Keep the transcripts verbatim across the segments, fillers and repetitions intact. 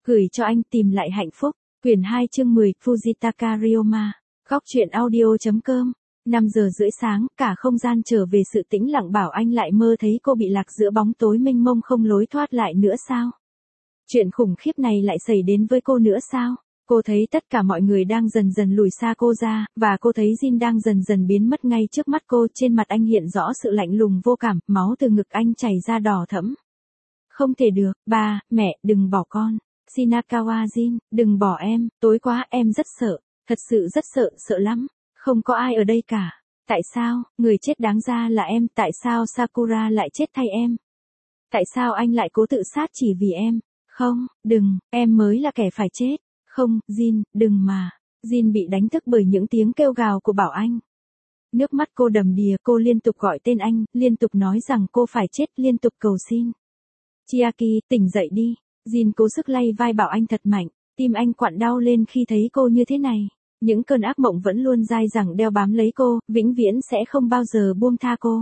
Gửi cho anh tìm lại hạnh phúc. Quyển hai chương mười, Fujitaka Ryoma. Góc truyện audio.com. năm giờ rưỡi sáng, cả không gian trở về sự tĩnh lặng. Bảo Anh lại mơ thấy cô bị lạc giữa bóng tối mênh mông không lối thoát lại nữa sao? Chuyện khủng khiếp này lại xảy đến với cô nữa sao? Cô thấy tất cả mọi người đang dần dần lùi xa cô ra, và cô thấy Jin đang dần dần biến mất ngay trước mắt cô. Trên mặt anh hiện rõ sự lạnh lùng vô cảm, máu từ ngực anh chảy ra đỏ thẫm. Không thể được, ba, mẹ, đừng bỏ con. Shinakawa Jin, đừng bỏ em, tối quá em rất sợ, thật sự rất sợ, sợ lắm. Không có ai ở đây cả. Tại sao, người chết đáng ra là em, tại sao Sakura lại chết thay em? Tại sao anh lại cố tự sát chỉ vì em? Không, đừng, em mới là kẻ phải chết. Không, Jin, đừng mà. Jin bị đánh thức bởi những tiếng kêu gào của Bảo Anh. Nước mắt cô đầm đìa, cô liên tục gọi tên anh, liên tục nói rằng cô phải chết, liên tục cầu xin. Chiaki, tỉnh dậy đi. Jin cố sức lay vai Bảo Anh thật mạnh, tim anh quặn đau lên khi thấy cô như thế này. Những cơn ác mộng vẫn luôn dai dẳng đeo bám lấy cô, vĩnh viễn sẽ không bao giờ buông tha cô.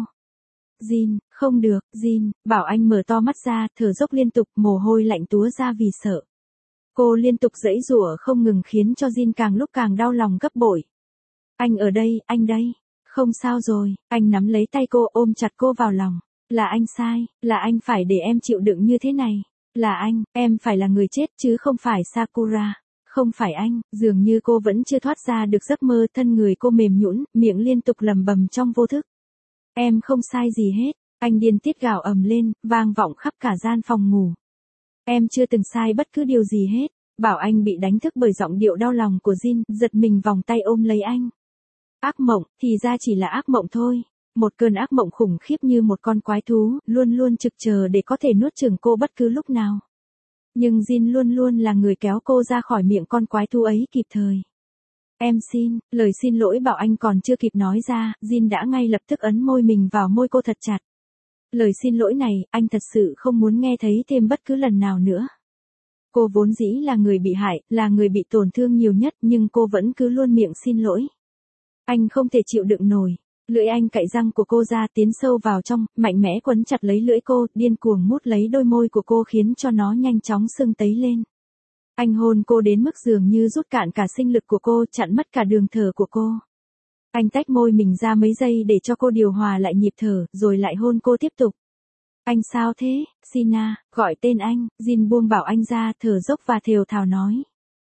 Jin, không được, Jin, Bảo Anh mở to mắt ra, thở dốc liên tục, mồ hôi lạnh túa ra vì sợ. Cô liên tục giãy giụa không ngừng khiến cho Jin càng lúc càng đau lòng gấp bội. Anh ở đây, anh đây. Không sao rồi, anh nắm lấy tay cô ôm chặt cô vào lòng. Là anh sai, là anh phải để em chịu đựng như thế này. Là anh, em phải là người chết chứ không phải Sakura. Không phải anh, dường như cô vẫn chưa thoát ra được giấc mơ, thân người cô mềm nhũn, miệng liên tục lẩm bẩm trong vô thức. Em không sai gì hết, anh điên tiết gào ầm lên, vang vọng khắp cả gian phòng ngủ. Em chưa từng sai bất cứ điều gì hết. Bảo Anh bị đánh thức bởi giọng điệu đau lòng của Jin, giật mình vòng tay ôm lấy anh. Ác mộng, thì ra chỉ là ác mộng thôi. Một cơn ác mộng khủng khiếp như một con quái thú, luôn luôn trực chờ để có thể nuốt chửng cô bất cứ lúc nào. Nhưng Jin luôn luôn là người kéo cô ra khỏi miệng con quái thú ấy kịp thời. Em xin, lời xin lỗi Bảo Anh còn chưa kịp nói ra, Jin đã ngay lập tức ấn môi mình vào môi cô thật chặt. Lời xin lỗi này, anh thật sự không muốn nghe thấy thêm bất cứ lần nào nữa. Cô vốn dĩ là người bị hại, là người bị tổn thương nhiều nhất, nhưng cô vẫn cứ luôn miệng xin lỗi. Anh không thể chịu đựng nổi. Lưỡi anh cạy răng của cô ra, tiến sâu vào trong, mạnh mẽ quấn chặt lấy lưỡi cô, điên cuồng mút lấy đôi môi của cô khiến cho nó nhanh chóng sưng tấy lên. Anh hôn cô đến mức dường như rút cạn cả sinh lực của cô, chặn mất cả đường thở của cô. Anh tách môi mình ra mấy giây để cho cô điều hòa lại nhịp thở, rồi lại hôn cô tiếp tục. Anh sao thế, Sina, gọi tên anh. Jin buông Bảo Anh ra, thở dốc và thều thào nói.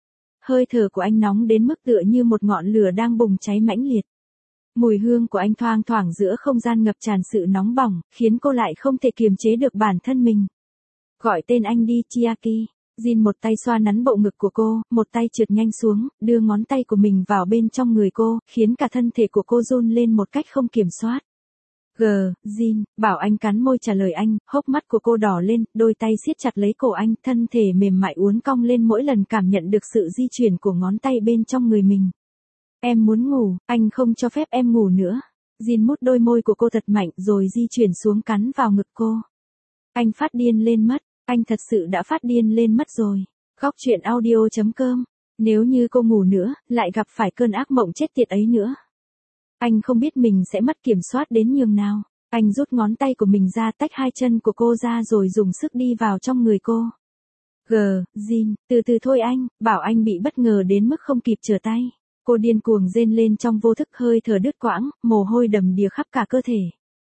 Hơi thở của anh nóng đến mức tựa như một ngọn lửa đang bùng cháy mãnh liệt. Mùi hương của anh thoang thoảng giữa không gian ngập tràn sự nóng bỏng, khiến cô lại không thể kiềm chế được bản thân mình. Gọi tên anh đi, Chiaki. Jin một tay xoa nắn bộ ngực của cô, một tay trượt nhanh xuống, đưa ngón tay của mình vào bên trong người cô, khiến cả thân thể của cô run lên một cách không kiểm soát. G, Jin, Bảo Anh cắn môi trả lời anh, hốc mắt của cô đỏ lên, đôi tay siết chặt lấy cổ anh, thân thể mềm mại uốn cong lên mỗi lần cảm nhận được sự di chuyển của ngón tay bên trong người mình. Em muốn ngủ, anh không cho phép em ngủ nữa. Jin mút đôi môi của cô thật mạnh rồi di chuyển xuống cắn vào ngực cô. Anh phát điên lên mất, anh thật sự đã phát điên lên mất rồi. Góc truyện audio.com. Nếu như cô ngủ nữa, lại gặp phải cơn ác mộng chết tiệt ấy nữa. Anh không biết mình sẽ mất kiểm soát đến nhường nào. Anh rút ngón tay của mình ra, tách hai chân của cô ra rồi dùng sức đi vào trong người cô. G, Jin, từ từ thôi anh. Bảo Anh bị bất ngờ đến mức không kịp trở tay. Cô điên cuồng rên lên trong vô thức, hơi thở đứt quãng, mồ hôi đầm đìa khắp cả cơ thể.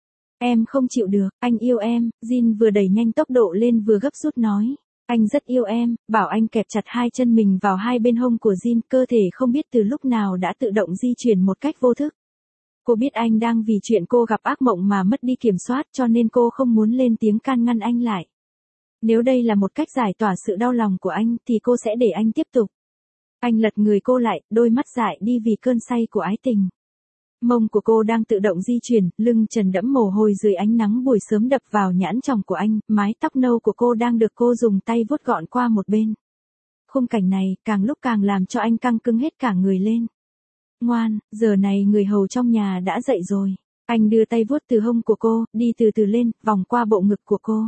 Em không chịu được, anh yêu em. Jin vừa đẩy nhanh tốc độ lên vừa gấp rút nói. Anh rất yêu em. Bảo Anh kẹp chặt hai chân mình vào hai bên hông của Jin, cơ thể không biết từ lúc nào đã tự động di chuyển một cách vô thức. Cô biết anh đang vì chuyện cô gặp ác mộng mà mất đi kiểm soát, cho nên cô không muốn lên tiếng can ngăn anh lại. Nếu đây là một cách giải tỏa sự đau lòng của anh, thì cô sẽ để anh tiếp tục. Anh lật người cô lại, đôi mắt dại đi vì cơn say của ái tình. Mông của cô đang tự động di chuyển, lưng trần đẫm mồ hôi dưới ánh nắng buổi sớm đập vào nhãn tròng của anh, mái tóc nâu của cô đang được cô dùng tay vuốt gọn qua một bên. Khung cảnh này, càng lúc càng làm cho anh căng cứng hết cả người lên. Ngoan, giờ này người hầu trong nhà đã dậy rồi. Anh đưa tay vuốt từ hông của cô, đi từ từ lên, vòng qua bộ ngực của cô.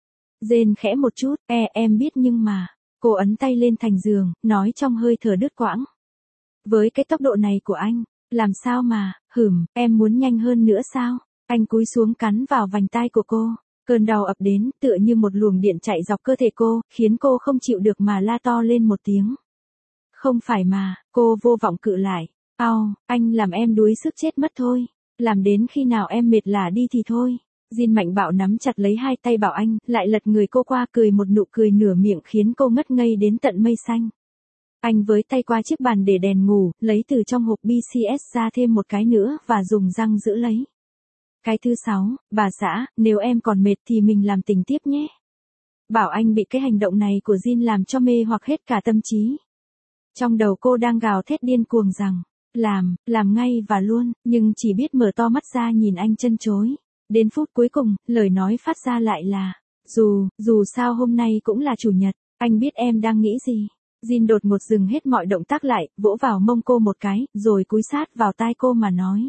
Rên khẽ một chút, e em biết nhưng mà. Cô ấn tay lên thành giường, nói trong hơi thở đứt quãng. Với cái tốc độ này của anh, làm sao mà, hửm, em muốn nhanh hơn nữa sao? Anh cúi xuống cắn vào vành tai của cô. Cơn đau ập đến, tựa như một luồng điện chạy dọc cơ thể cô, khiến cô không chịu được mà la to lên một tiếng. Không phải mà, cô vô vọng cự lại. Ao, anh làm em đuối sức chết mất thôi. Làm đến khi nào em mệt lả đi thì thôi. Jin mạnh bạo nắm chặt lấy hai tay Bảo Anh, lại lật người cô qua cười một nụ cười nửa miệng khiến cô ngất ngây đến tận mây xanh. Anh với tay qua chiếc bàn để đèn ngủ, lấy từ trong hộp bê xê ét ra thêm một cái nữa và dùng răng giữ lấy. Cái thứ sáu, bà xã, nếu em còn mệt thì mình làm tình tiếp nhé. Bảo Anh bị cái hành động này của Jin làm cho mê hoặc hết cả tâm trí. Trong đầu cô đang gào thét điên cuồng rằng, làm, làm ngay và luôn, nhưng chỉ biết mở to mắt ra nhìn anh chân chối. Đến phút cuối cùng, lời nói phát ra lại là, dù, dù sao hôm nay cũng là chủ nhật, anh biết em đang nghĩ gì. Jin đột ngột dừng hết mọi động tác lại, vỗ vào mông cô một cái, rồi cúi sát vào tai cô mà nói.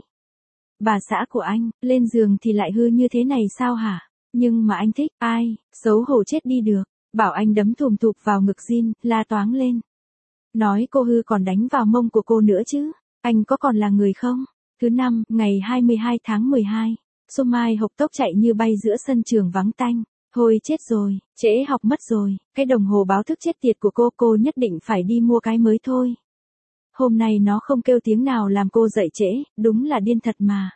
Bà xã của anh, lên giường thì lại hư như thế này sao hả? Nhưng mà anh thích, ai, xấu hổ chết đi được. Bảo Anh đấm thùm thụp vào ngực Jin, la toáng lên. Nói cô hư còn đánh vào mông của cô nữa chứ, anh có còn là người không? Thứ năm, ngày hai mươi hai tháng mười hai, Somai hộc tốc chạy như bay giữa sân trường vắng tanh. Thôi chết rồi, trễ học mất rồi, cái đồng hồ báo thức chết tiệt của cô, cô nhất định phải đi mua cái mới thôi. Hôm nay nó không kêu tiếng nào làm cô dậy trễ, đúng là điên thật mà.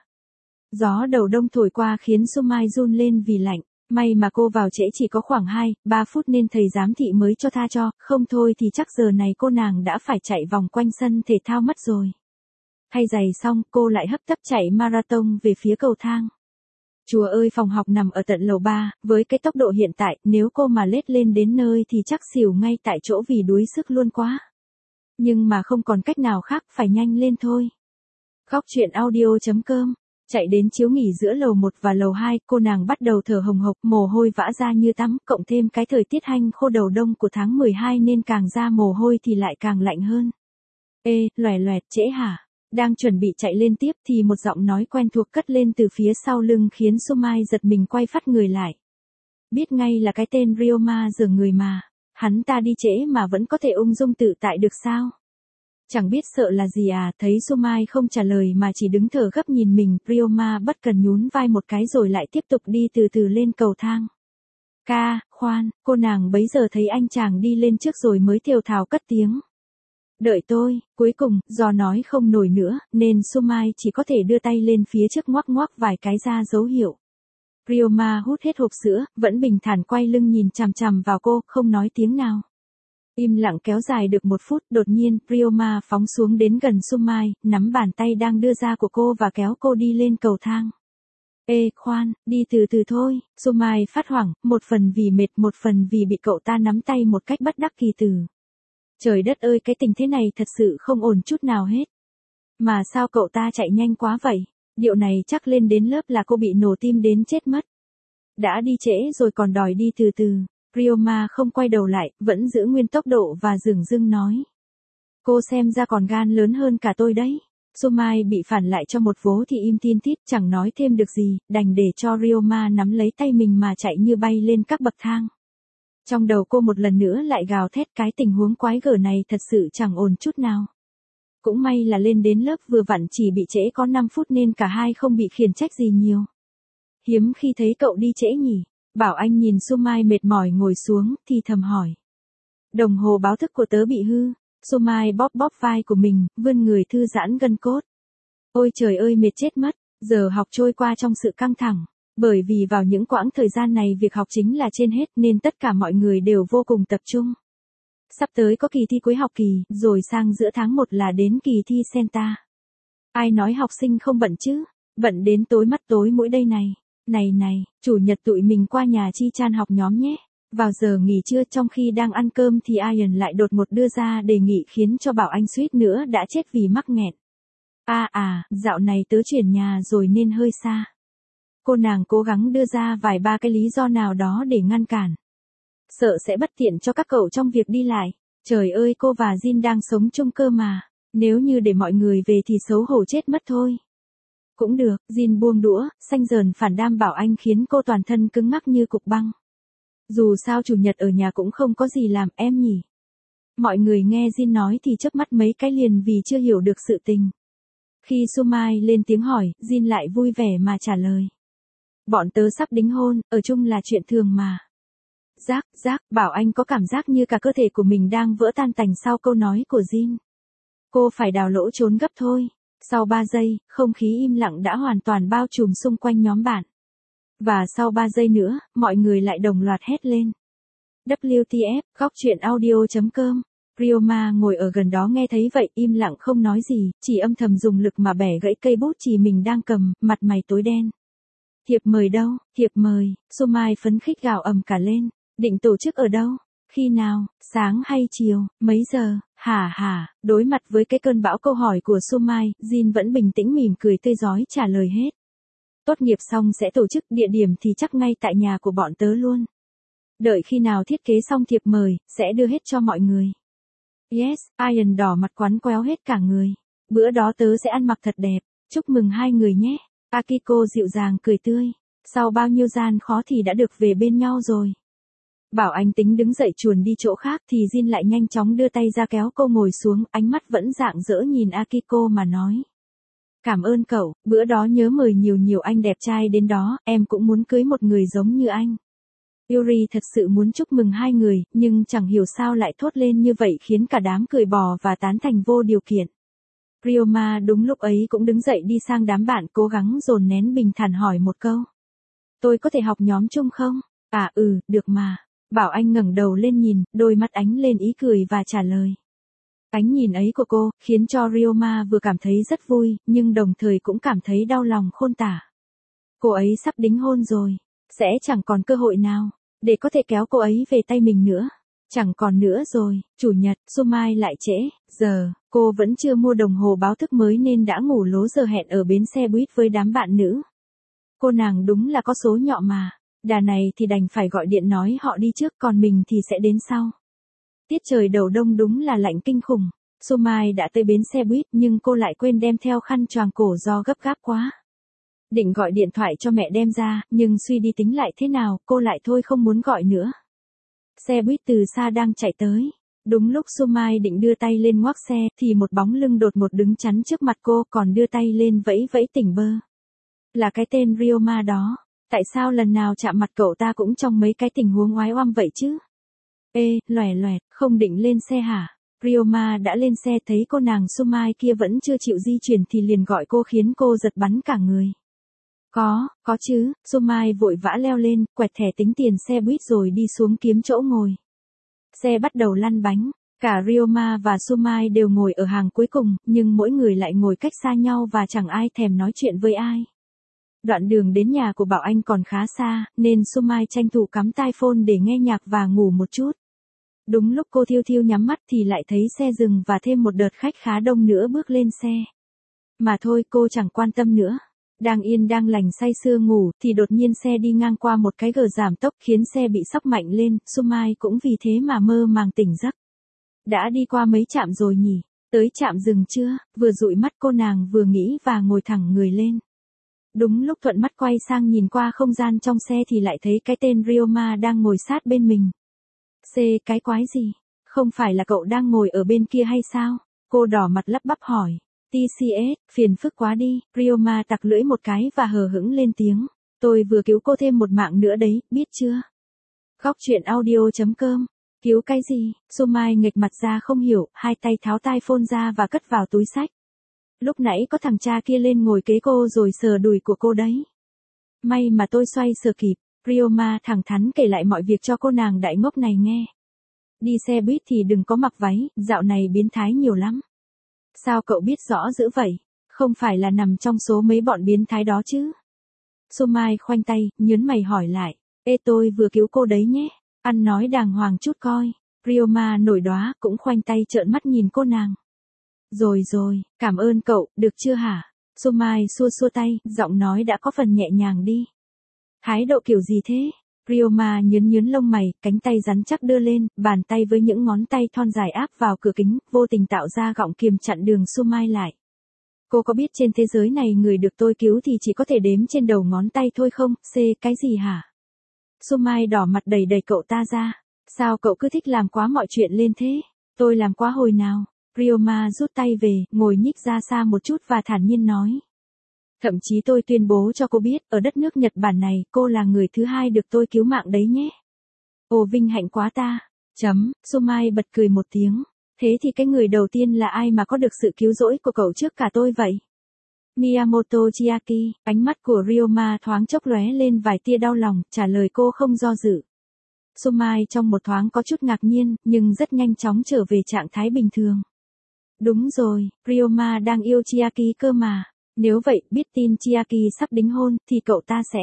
Gió đầu đông thổi qua khiến Somai run lên vì lạnh, may mà cô vào trễ chỉ có khoảng hai, ba phút nên thầy giám thị mới cho tha cho, không thôi thì chắc giờ này cô nàng đã phải chạy vòng quanh sân thể thao mất rồi. Thay giày xong, cô lại hấp tấp chạy marathon về phía cầu thang. Chùa ơi, phòng học nằm ở tận lầu ba, với cái tốc độ hiện tại, nếu cô mà lết lên đến nơi thì chắc xỉu ngay tại chỗ vì đuối sức luôn quá. Nhưng mà không còn cách nào khác, phải nhanh lên thôi. Góc truyện audio chấm com. Chạy đến chiếu nghỉ giữa lầu một và lầu hai, cô nàng bắt đầu thở hồng hộc, mồ hôi vã ra như tắm, cộng thêm cái thời tiết hanh khô đầu đông của tháng mười hai nên càng ra mồ hôi thì lại càng lạnh hơn. Ê, loè loẹt, trễ hả? Đang chuẩn bị chạy lên tiếp thì một giọng nói quen thuộc cất lên từ phía sau lưng khiến Somai giật mình quay phắt người lại. Biết ngay là cái tên Ryoma giở người mà. Hắn ta đi trễ mà vẫn có thể ung dung tự tại được sao? Chẳng biết sợ là gì à, thấy Somai không trả lời mà chỉ đứng thở gấp nhìn mình, Ryoma bất cần nhún vai một cái rồi lại tiếp tục đi từ từ lên cầu thang. Ca, khoan, cô nàng bấy giờ thấy anh chàng đi lên trước rồi mới thều thào cất tiếng. Đợi tôi, cuối cùng, do nói không nổi nữa, nên Somai chỉ có thể đưa tay lên phía trước ngoắc ngoắc vài cái ra dấu hiệu. Ryoma hút hết hộp sữa, vẫn bình thản quay lưng nhìn chằm chằm vào cô, không nói tiếng nào. Im lặng kéo dài được một phút, đột nhiên, Ryoma phóng xuống đến gần Somai, nắm bàn tay đang đưa ra của cô và kéo cô đi lên cầu thang. Ê, khoan, đi từ từ thôi, Somai phát hoảng, một phần vì mệt, một phần vì bị cậu ta nắm tay một cách bất đắc kỳ từ. Trời đất ơi, cái tình thế này thật sự không ổn chút nào hết. Mà sao cậu ta chạy nhanh quá vậy? Điệu này chắc lên đến lớp là cô bị nổ tim đến chết mất. Đã đi trễ rồi còn đòi đi từ từ. Ryoma không quay đầu lại, vẫn giữ nguyên tốc độ và dửng dưng nói. Cô xem ra còn gan lớn hơn cả tôi đấy. Somai bị phản lại cho một vố thì im tin tít, chẳng nói thêm được gì, đành để cho Ryoma nắm lấy tay mình mà chạy như bay lên các bậc thang. Trong đầu cô một lần nữa lại gào thét, cái tình huống quái gở này thật sự chẳng ổn chút nào. Cũng may là lên đến lớp vừa vặn chỉ bị trễ có năm phút nên cả hai không bị khiển trách gì nhiều. Hiếm khi thấy cậu đi trễ nhỉ. Bảo Anh nhìn Somai mệt mỏi ngồi xuống thì thầm hỏi. Đồng hồ báo thức của tớ bị hư. Somai bóp bóp vai của mình, vươn người thư giãn gân cốt. Ôi trời ơi, mệt chết mất. Giờ học trôi qua trong sự căng thẳng. Bởi vì vào những quãng thời gian này việc học chính là trên hết nên tất cả mọi người đều vô cùng tập trung. Sắp tới có kỳ thi cuối học kỳ, rồi sang giữa tháng một là đến kỳ thi Senta. Ai nói học sinh không bận chứ? Bận đến tối mắt tối mũi đây này. Này này, chủ nhật tụi mình qua nhà Chi Chan học nhóm nhé. Vào giờ nghỉ trưa trong khi đang ăn cơm thì Ian lại đột ngột đưa ra đề nghị khiến cho Bảo Anh suýt nữa đã chết vì mắc nghẹn. À à, dạo này tớ chuyển nhà rồi nên hơi xa. Cô nàng cố gắng đưa ra vài ba cái lý do nào đó để ngăn cản. Sợ sẽ bất tiện cho các cậu trong việc đi lại. Trời ơi, cô và Jin đang sống chung cơ mà. Nếu như để mọi người về thì xấu hổ chết mất thôi. Cũng được, Jin buông đũa, xanh dờn phản đam Bảo Anh khiến cô toàn thân cứng ngắc như cục băng. Dù sao chủ nhật ở nhà cũng không có gì làm em nhỉ. Mọi người nghe Jin nói thì chớp mắt mấy cái liền vì chưa hiểu được sự tình. Khi Somai lên tiếng hỏi, Jin lại vui vẻ mà trả lời. Bọn tớ sắp đính hôn, ở chung là chuyện thường mà. Giác, giác, Bảo Anh có cảm giác như cả cơ thể của mình đang vỡ tan tành sau câu nói của Jin. Cô phải đào lỗ trốn gấp thôi. Sau ba giây, không khí im lặng đã hoàn toàn bao trùm xung quanh nhóm bạn. Và sau ba giây nữa, mọi người lại đồng loạt hét lên. vê kép tê ép, góc chuyện audio chấm com. Ryoma ngồi ở gần đó nghe thấy vậy im lặng không nói gì, chỉ âm thầm dùng lực mà bẻ gãy cây bút chì mình đang cầm, mặt mày tối đen. Thiệp mời đâu, thiệp mời, Somai phấn khích gào ầm cả lên. Định tổ chức ở đâu? Khi nào? Sáng hay chiều? Mấy giờ? Hả hả? Đối mặt với cái cơn bão câu hỏi của Somai, Jin vẫn bình tĩnh mỉm cười tươi rói trả lời hết. Tốt nghiệp xong sẽ tổ chức, địa điểm thì chắc ngay tại nhà của bọn tớ luôn. Đợi khi nào thiết kế xong thiệp mời, sẽ đưa hết cho mọi người. Yes, Ian đỏ mặt quắn quéo hết cả người. Bữa đó tớ sẽ ăn mặc thật đẹp. Chúc mừng hai người nhé. Akiko dịu dàng cười tươi. Sau bao nhiêu gian khó thì đã được về bên nhau rồi. Bảo Anh tính đứng dậy chuồn đi chỗ khác thì Jin lại nhanh chóng đưa tay ra kéo cô ngồi xuống, ánh mắt vẫn rạng rỡ nhìn Akiko mà nói. Cảm ơn cậu, bữa đó nhớ mời nhiều nhiều anh đẹp trai đến đó, em cũng muốn cưới một người giống như anh. Yuri thật sự muốn chúc mừng hai người, nhưng chẳng hiểu sao lại thốt lên như vậy khiến cả đám cười bò và tán thành vô điều kiện. Ryoma đúng lúc ấy cũng đứng dậy đi sang đám bạn cố gắng dồn nén bình thản hỏi một câu. Tôi có thể học nhóm chung không? À ừ, được mà. Bảo Anh ngẩng đầu lên nhìn, đôi mắt ánh lên ý cười và trả lời. Ánh nhìn ấy của cô, khiến cho Ryoma vừa cảm thấy rất vui, nhưng đồng thời cũng cảm thấy đau lòng khôn tả. Cô ấy sắp đính hôn rồi, sẽ chẳng còn cơ hội nào, để có thể kéo cô ấy về tay mình nữa. Chẳng còn nữa rồi, chủ nhật, Somai lại trễ, giờ, cô vẫn chưa mua đồng hồ báo thức mới nên đã ngủ lố giờ hẹn ở bến xe buýt với đám bạn nữ. Cô nàng đúng là có số nhọ mà, đà này thì đành phải gọi điện nói họ đi trước còn mình thì sẽ đến sau. Tiết trời đầu đông đúng là lạnh kinh khủng, Somai đã tới bến xe buýt nhưng cô lại quên đem theo khăn choàng cổ do gấp gáp quá. Định gọi điện thoại cho mẹ đem ra, nhưng suy đi tính lại thế nào, cô lại thôi không muốn gọi nữa. Xe buýt từ xa đang chạy tới. Đúng lúc Somai định đưa tay lên ngoác xe, thì một bóng lưng đột ngột đứng chắn trước mặt cô còn đưa tay lên vẫy vẫy tỉnh bơ. Là cái tên Ryoma đó. Tại sao lần nào chạm mặt cậu ta cũng trong mấy cái tình huống oái oăm vậy chứ? Ê, loẻ loẹt, không định lên xe hả? Ryoma đã lên xe thấy cô nàng Somai kia vẫn chưa chịu di chuyển thì liền gọi cô khiến cô giật bắn cả người. Có, có chứ, Somai vội vã leo lên, quẹt thẻ tính tiền xe buýt rồi đi xuống kiếm chỗ ngồi. Xe bắt đầu lăn bánh, cả Ryoma và Somai đều ngồi ở hàng cuối cùng, nhưng mỗi người lại ngồi cách xa nhau và chẳng ai thèm nói chuyện với ai. Đoạn đường đến nhà của Bảo Anh còn khá xa, nên Somai tranh thủ cắm tai phone để nghe nhạc và ngủ một chút. Đúng lúc cô thiêu thiêu nhắm mắt thì lại thấy xe dừng và thêm một đợt khách khá đông nữa bước lên xe. Mà thôi cô chẳng quan tâm nữa. Đang yên đang lành say sưa ngủ thì đột nhiên xe đi ngang qua một cái gờ giảm tốc khiến xe bị sóc mạnh lên, Somai cũng vì thế mà mơ màng tỉnh giấc. Đã đi qua mấy trạm rồi nhỉ? Tới trạm dừng chưa? Vừa dụi mắt cô nàng vừa nghĩ và ngồi thẳng người lên. Đúng lúc thuận mắt quay sang nhìn qua không gian trong xe thì lại thấy cái tên Ryoma đang ngồi sát bên mình. C, cái quái gì? Không phải là cậu đang ngồi ở bên kia hay sao? Cô đỏ mặt lắp bắp hỏi. tê xê ét, phiền phức quá đi, Ryoma tặc lưỡi một cái và hờ hững lên tiếng. Tôi vừa cứu cô thêm một mạng nữa đấy, biết chưa? Góc chuyện audio chấm com. Cứu cái gì? Somai nghệch mặt ra không hiểu, hai tay tháo tai phone ra và cất vào túi xách. Lúc nãy có thằng cha kia lên ngồi kế cô rồi sờ đùi của cô đấy. May mà tôi xoay sờ kịp, Ryoma thẳng thắn kể lại mọi việc cho cô nàng đại ngốc này nghe. Đi xe buýt thì đừng có mặc váy, dạo này biến thái nhiều lắm. Sao cậu biết rõ dữ vậy? Không phải là nằm trong số mấy bọn biến thái đó chứ? Somai khoanh tay, nhớn mày hỏi lại. Ê tôi vừa cứu cô đấy nhé. Ăn nói đàng hoàng chút coi. Ryoma nổi đoá cũng khoanh tay trợn mắt nhìn cô nàng. Rồi rồi, cảm ơn cậu, được chưa hả? Somai xua xua tay, giọng nói đã có phần nhẹ nhàng đi. Thái độ kiểu gì thế? Ryoma nhớn nhớn lông mày, cánh tay rắn chắc đưa lên, bàn tay với những ngón tay thon dài áp vào cửa kính, vô tình tạo ra gọng kiềm chặn đường Somai lại. Cô có biết trên thế giới này người được tôi cứu thì chỉ có thể đếm trên đầu ngón tay thôi không? C, cái gì hả? Somai đỏ mặt đẩy đẩy cậu ta ra. Sao cậu cứ thích làm quá mọi chuyện lên thế? Tôi làm quá hồi nào? Ryoma rút tay về, ngồi nhích ra xa một chút và thản nhiên nói. Thậm chí tôi tuyên bố cho cô biết, ở đất nước Nhật Bản này, cô là người thứ hai được tôi cứu mạng đấy nhé. Ồ vinh hạnh quá ta. Chấm, Sumai bật cười một tiếng. Thế thì cái người đầu tiên là ai mà có được sự cứu rỗi của cậu trước cả tôi vậy? Miyamoto Chiaki, ánh mắt của Ryoma thoáng chốc lóe lên vài tia đau lòng, trả lời cô không do dự. Sumai trong một thoáng có chút ngạc nhiên, nhưng rất nhanh chóng trở về trạng thái bình thường. Đúng rồi, Ryoma đang yêu Chiaki cơ mà. Nếu vậy, biết tin Chiaki sắp đính hôn, thì cậu ta sẽ...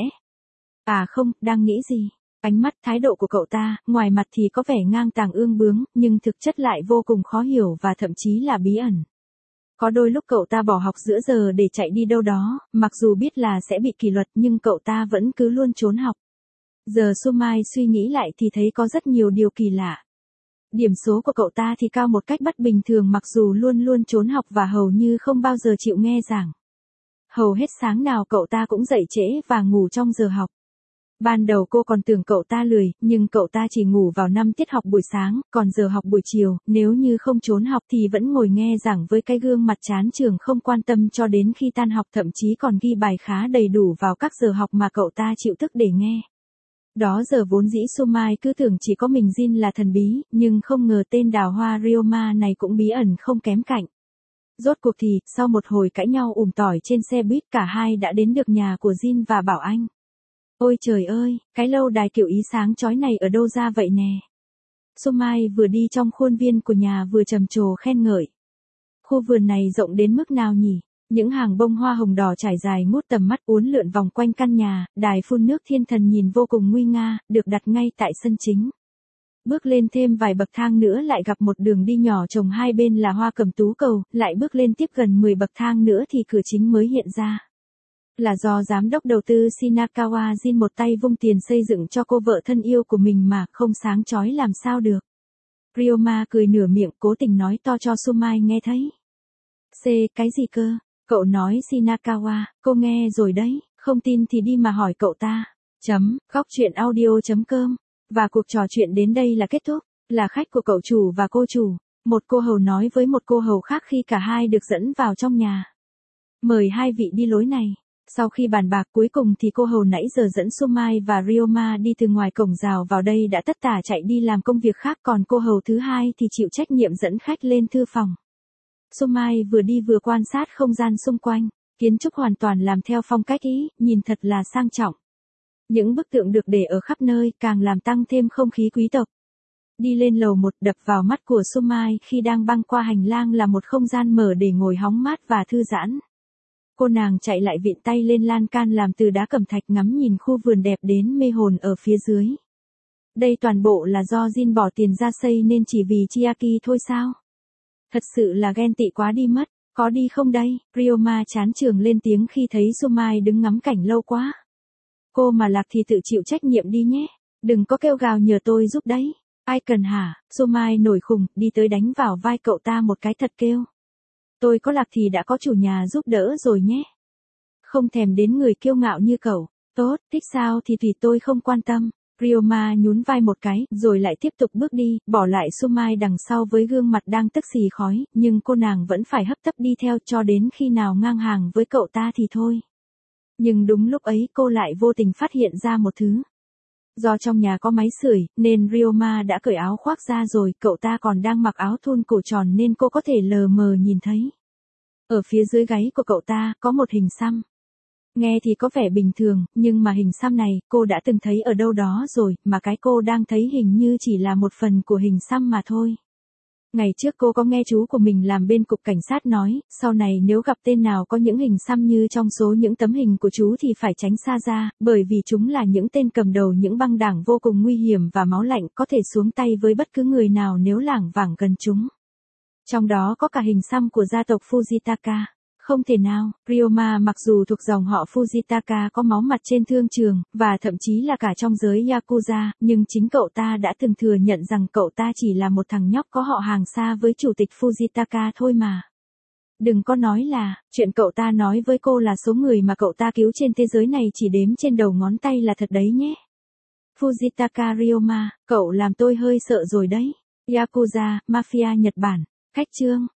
À không, đang nghĩ gì? Ánh mắt thái độ của cậu ta, ngoài mặt thì có vẻ ngang tàng ương bướng, nhưng thực chất lại vô cùng khó hiểu và thậm chí là bí ẩn. Có đôi lúc cậu ta bỏ học giữa giờ để chạy đi đâu đó, mặc dù biết là sẽ bị kỷ luật nhưng cậu ta vẫn cứ luôn trốn học. Giờ Sumai suy nghĩ lại thì thấy có rất nhiều điều kỳ lạ. Điểm số của cậu ta thì cao một cách bất bình thường mặc dù luôn luôn trốn học và hầu như không bao giờ chịu nghe giảng. Hầu hết sáng nào cậu ta cũng dậy trễ và ngủ trong giờ học. Ban đầu cô còn tưởng cậu ta lười, nhưng cậu ta chỉ ngủ vào năm tiết học buổi sáng, còn giờ học buổi chiều, nếu như không trốn học thì vẫn ngồi nghe giảng với cái gương mặt chán trường không quan tâm cho đến khi tan học, thậm chí còn ghi bài khá đầy đủ vào các giờ học mà cậu ta chịu thức để nghe. Đó giờ vốn dĩ Sumai cứ tưởng chỉ có mình Jin là thần bí, nhưng không ngờ tên đào hoa Ryoma này cũng bí ẩn không kém cạnh. Rốt cuộc thì, sau một hồi cãi nhau ùm tỏi trên xe buýt, cả hai đã đến được nhà của Jin và bảo anh. Ôi trời ơi, cái lâu đài kiểu Ý sáng chói này ở đâu ra vậy nè? Sumai vừa đi trong khuôn viên của nhà vừa trầm trồ khen ngợi. Khu vườn này rộng đến mức nào nhỉ? Những hàng bông hoa hồng đỏ trải dài ngút tầm mắt uốn lượn vòng quanh căn nhà, đài phun nước thiên thần nhìn vô cùng nguy nga, được đặt ngay tại sân chính. Bước lên thêm vài bậc thang nữa lại gặp một đường đi nhỏ trồng hai bên là hoa cẩm tú cầu, lại bước lên tiếp gần mười bậc thang nữa thì cửa chính mới hiện ra. Là do giám đốc đầu tư Shinakawa Jin một tay vung tiền xây dựng cho cô vợ thân yêu của mình mà, không sáng chói làm sao được. Ryoma cười nửa miệng cố tình nói to cho Sumai nghe thấy. C, cái gì cơ? Cậu nói Shinakawa, cô nghe rồi đấy, không tin thì đi mà hỏi cậu ta. Chấm, góc chuyện audio chấm com. Và cuộc trò chuyện đến đây là kết thúc, là khách của cậu chủ và cô chủ. Một cô hầu nói với một cô hầu khác khi cả hai được dẫn vào trong nhà. Mời hai vị đi lối này. Sau khi bàn bạc cuối cùng thì cô hầu nãy giờ dẫn Sumai và Ryoma đi từ ngoài cổng rào vào đây đã tất tả chạy đi làm công việc khác, còn cô hầu thứ hai thì chịu trách nhiệm dẫn khách lên thư phòng. Sumai vừa đi vừa quan sát không gian xung quanh, kiến trúc hoàn toàn làm theo phong cách Ý, nhìn thật là sang trọng. Những bức tượng được để ở khắp nơi càng làm tăng thêm không khí quý tộc. Đi lên lầu một, đập vào mắt của Sumai khi đang băng qua hành lang là một không gian mở để ngồi hóng mát và thư giãn. Cô nàng chạy lại vịn tay lên lan can làm từ đá cẩm thạch ngắm nhìn khu vườn đẹp đến mê hồn ở phía dưới. Đây toàn bộ là do Jin bỏ tiền ra xây nên chỉ vì Chiaki thôi sao? Thật sự là ghen tị quá đi mất, có đi không đây? Ryoma chán trường lên tiếng khi thấy Sumai đứng ngắm cảnh lâu quá. Cô mà lạc thì tự chịu trách nhiệm đi nhé, đừng có kêu gào nhờ tôi giúp đấy. Ai cần hả? Sumai nổi khùng, đi tới đánh vào vai cậu ta một cái thật kêu. Tôi có lạc thì đã có chủ nhà giúp đỡ rồi nhé. Không thèm đến người kiêu ngạo như cậu. Tốt, thích sao thì tùy tôi không quan tâm. Ryoma nhún vai một cái, rồi lại tiếp tục bước đi, bỏ lại Sumai đằng sau với gương mặt đang tức xì khói, nhưng cô nàng vẫn phải hấp tấp đi theo cho đến khi nào ngang hàng với cậu ta thì thôi. Nhưng đúng lúc ấy cô lại vô tình phát hiện ra một thứ. Do trong nhà có máy sưởi, nên Ryoma đã cởi áo khoác ra rồi, cậu ta còn đang mặc áo thun cổ tròn nên cô có thể lờ mờ nhìn thấy. Ở phía dưới gáy của cậu ta, có một hình xăm. Nghe thì có vẻ bình thường, nhưng mà hình xăm này, cô đã từng thấy ở đâu đó rồi, mà cái cô đang thấy hình như chỉ là một phần của hình xăm mà thôi. Ngày trước cô có nghe chú của mình làm bên cục cảnh sát nói, sau này nếu gặp tên nào có những hình xăm như trong số những tấm hình của chú thì phải tránh xa ra, bởi vì chúng là những tên cầm đầu những băng đảng vô cùng nguy hiểm và máu lạnh, có thể xuống tay với bất cứ người nào nếu lảng vảng gần chúng. Trong đó có cả hình xăm của gia tộc Fujitaka. Không thể nào, Ryoma mặc dù thuộc dòng họ Fujitaka có máu mặt trên thương trường, và thậm chí là cả trong giới Yakuza, nhưng chính cậu ta đã từng thừa nhận rằng cậu ta chỉ là một thằng nhóc có họ hàng xa với chủ tịch Fujitaka thôi mà. Đừng có nói là, chuyện cậu ta nói với cô là số người mà cậu ta cứu trên thế giới này chỉ đếm trên đầu ngón tay là thật đấy nhé. Fujitaka Ryoma, cậu làm tôi hơi sợ rồi đấy. Yakuza, Mafia Nhật Bản, khách chương.